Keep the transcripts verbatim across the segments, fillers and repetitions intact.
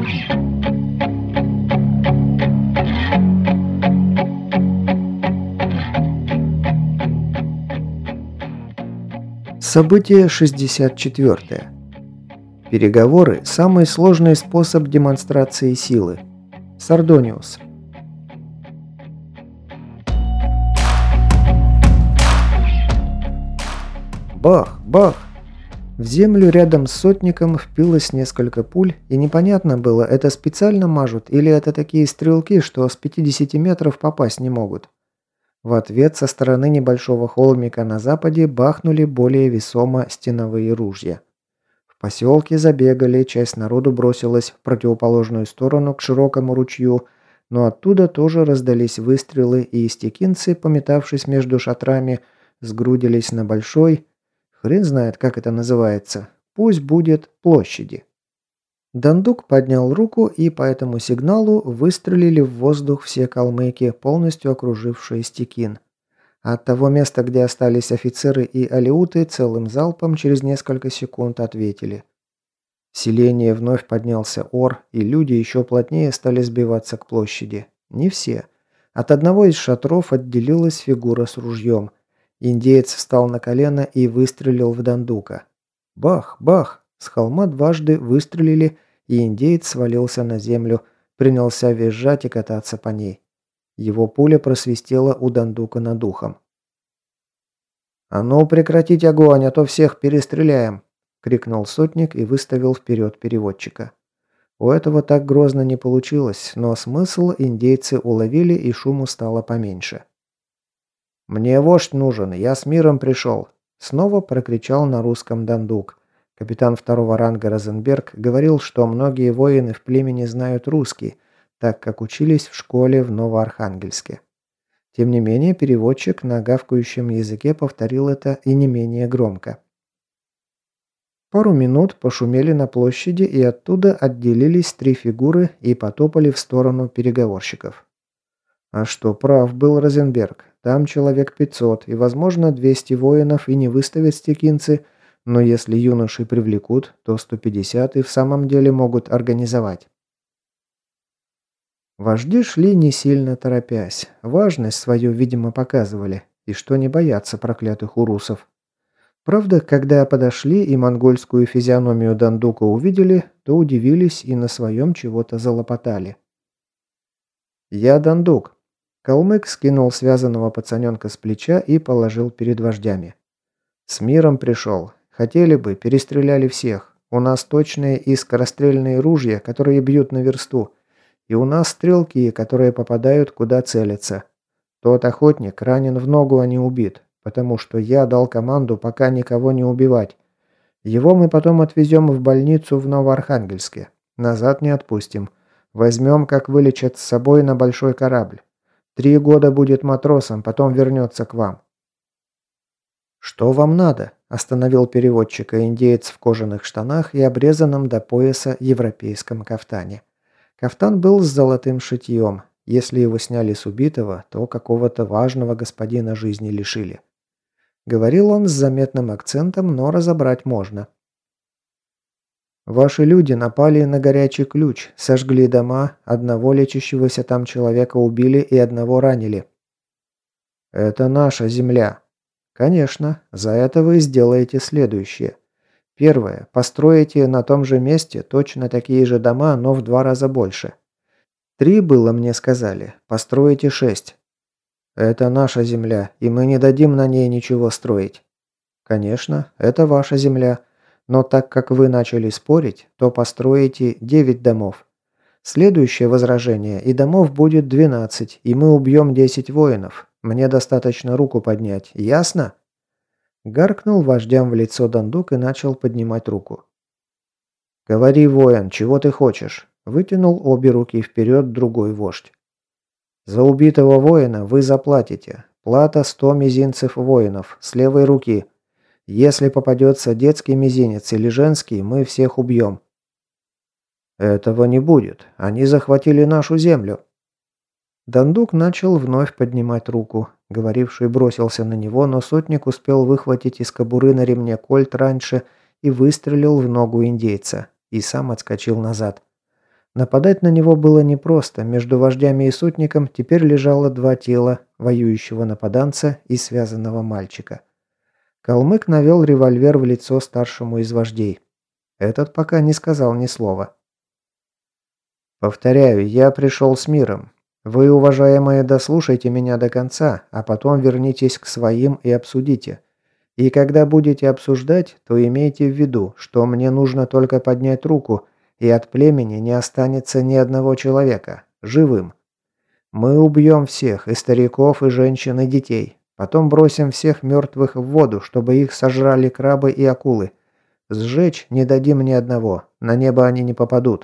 Событие шестьдесят четыре. Переговоры – самый сложный способ демонстрации силы. Сардониус. Бах! Бах! В землю рядом с сотником впилось несколько пуль, и непонятно было, это специально мажут или это такие стрелки, что с пятидесяти метров попасть не могут. В ответ со стороны небольшого холмика на западе бахнули более весомо стеновые ружья. В поселке забегали, часть народу бросилась в противоположную сторону к широкому ручью, но оттуда тоже раздались выстрелы, и истекинцы, пометавшись между шатрами, сгрудились на большой, хрен знает, как это называется, пусть будет площади. Дандук поднял руку, и по этому сигналу выстрелили в воздух все калмыки, полностью окружившие Стекин. От того места, где остались офицеры и алеуты, целым залпом через несколько секунд ответили. В селении вновь поднялся ор, и люди еще плотнее стали сбиваться к площади. Не все. От одного из шатров отделилась фигура с ружьем. Индеец встал на колено и выстрелил в Дандука. Бах! Бах! С холма дважды выстрелили, и индеец свалился на землю, принялся визжать и кататься по ней. Его пуля просвистела у Дандука над ухом. «А ну прекратить огонь, а то всех перестреляем!» — крикнул сотник и выставил вперед переводчика. У этого так грозно не получилось, но смысл индейцы уловили, и шуму стало поменьше. «Мне вождь нужен, я с миром пришел!» — снова прокричал на русском Дандук. Капитан второго ранга Розенберг говорил, что многие воины в племени знают русский, так как учились в школе в Новоархангельске. Тем не менее, переводчик на гавкающем языке повторил это и не менее громко. Пару минут пошумели на площади, и оттуда отделились три фигуры и потопали в сторону переговорщиков. А что, прав был Розенберг. Там человек пятьсот, и, возможно, двести воинов и не выставят стекинцы, но если юношей привлекут, то сто пятьдесят и в самом деле могут организовать. Вожди шли не сильно торопясь. Важность свою, видимо, показывали, и что не боятся проклятых урусов. Правда, когда подошли и монгольскую физиономию Дандука увидели, то удивились и на своем чего-то залопотали. «Я Дандук». Калмык скинул связанного пацаненка с плеча и положил перед вождями. «С миром пришел. Хотели бы, перестреляли всех. У нас точные и скорострельные ружья, которые бьют на версту. И у нас стрелки, которые попадают, куда целятся. Тот охотник ранен в ногу, а не убит, потому что я дал команду пока никого не убивать. Его мы потом отвезем в больницу в Новоархангельске. Назад не отпустим. Возьмем, как вылечат, с собой на большой корабль. Три года будет матросом, потом вернется к вам». «Что вам надо?» – остановил переводчика индеец в кожаных штанах и обрезанном до пояса европейском кафтане. Кафтан был с золотым шитьем. Если его сняли с убитого, то какого-то важного господина жизни лишили. Говорил он с заметным акцентом, но разобрать можно. «Ваши люди напали на горячий ключ, сожгли дома, одного лечащегося там человека убили и одного ранили». «Это наша земля». «Конечно, за это вы сделаете следующее. Первое. Построите на том же месте точно такие же дома, но в два раза больше. Три было, мне сказали. Построите шесть. Это наша земля, и мы не дадим на ней ничего строить. Конечно, это ваша земля, но так как вы начали спорить, то построите девять домов. Следующее возражение, и домов будет двенадцать, и мы убьем десять воинов. Мне достаточно руку поднять, ясно?» Гаркнул вождям в лицо Дандук и начал поднимать руку. «Говори, воин, чего ты хочешь?» Вытянул обе руки вперед другой вождь. «За убитого воина вы заплатите. Плата сто мизинцев воинов, с левой руки. Если попадется детский мизинец или женский, мы всех убьем». «Этого не будет. Они захватили нашу землю». Дандук начал вновь поднимать руку. Говоривший бросился на него, но сотник успел выхватить из кобуры на ремне кольт раньше и выстрелил в ногу индейца, и сам отскочил назад. Нападать на него было непросто. Между вождями и сотником теперь лежало два тела, воюющего нападанца и связанного мальчика. Калмык навел револьвер в лицо старшему из вождей. Этот пока не сказал ни слова. «Повторяю, я пришел с миром. Вы, уважаемые, дослушайте меня до конца, а потом вернитесь к своим и обсудите. И когда будете обсуждать, то имейте в виду, что мне нужно только поднять руку, и от племени не останется ни одного человека, живым. Мы убьем всех, и стариков, и женщин, и детей. Потом бросим всех мертвых в воду, чтобы их сожрали крабы и акулы. Сжечь не дадим ни одного, на небо они не попадут».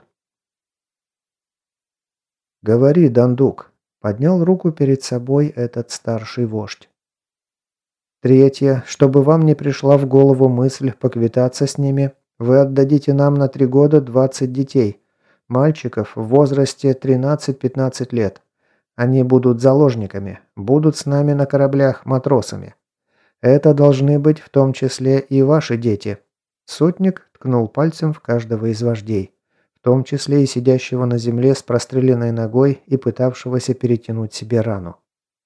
«Говори, Дандук», – поднял руку перед собой этот старший вождь. «Третье, чтобы вам не пришла в голову мысль поквитаться с ними, вы отдадите нам на три года двадцать детей, мальчиков в возрасте тринадцать-пятнадцать лет. Они будут заложниками, будут с нами на кораблях матросами. Это должны быть в том числе и ваши дети». Сотник ткнул пальцем в каждого из вождей, в том числе и сидящего на земле с простреленной ногой и пытавшегося перетянуть себе рану.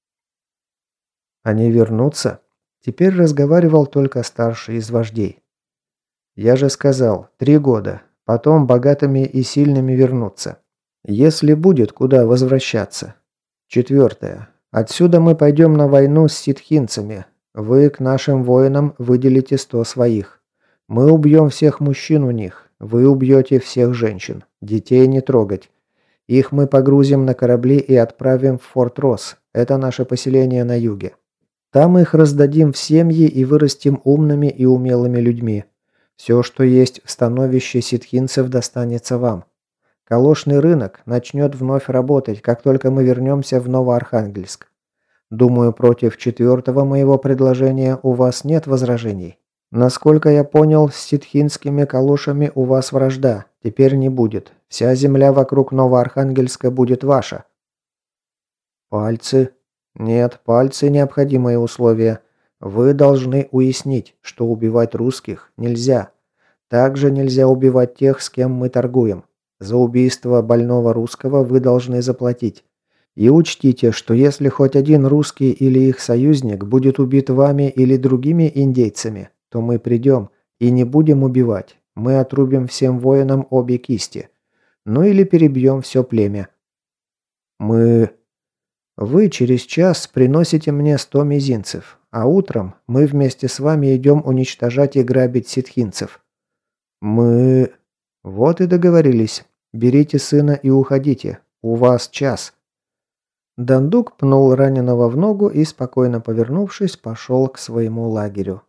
«Они вернутся?» Теперь разговаривал только старший из вождей. «Я же сказал, три года. Потом богатыми и сильными вернутся. Если будет куда возвращаться. Четвертое. Отсюда мы пойдем на войну с ситхинцами. Вы к нашим воинам выделите сто своих. Мы убьем всех мужчин у них. Вы убьете всех женщин. Детей не трогать. Их мы погрузим на корабли и отправим в Форт Росс. Это наше поселение на юге. Там их раздадим в семьи и вырастим умными и умелыми людьми. Все, что есть в становище ситхинцев, достанется вам. Калошный рынок начнет вновь работать, как только мы вернемся в Новоархангельск. Думаю, против четвертого моего предложения у вас нет возражений. Насколько я понял, с ситхинскими калошами у вас вражда. Теперь не будет. Вся земля вокруг Новоархангельска будет ваша». «Пальцы?» «Нет, пальцы – необходимые условия. Вы должны уяснить, что убивать русских нельзя. Также нельзя убивать тех, с кем мы торгуем. За убийство больного русского вы должны заплатить. И учтите, что если хоть один русский или их союзник будет убит вами или другими индейцами, то мы придем и не будем убивать. Мы отрубим всем воинам обе кисти. Ну или перебьем все племя». «Мы...» «Вы через час приносите мне сто мизинцев, а утром мы вместе с вами идем уничтожать и грабить ситхинцев». «Мы...» «Вот и договорились. Берите сына и уходите. У вас час». Дандук пнул раненого в ногу и, спокойно повернувшись, пошел к своему лагерю.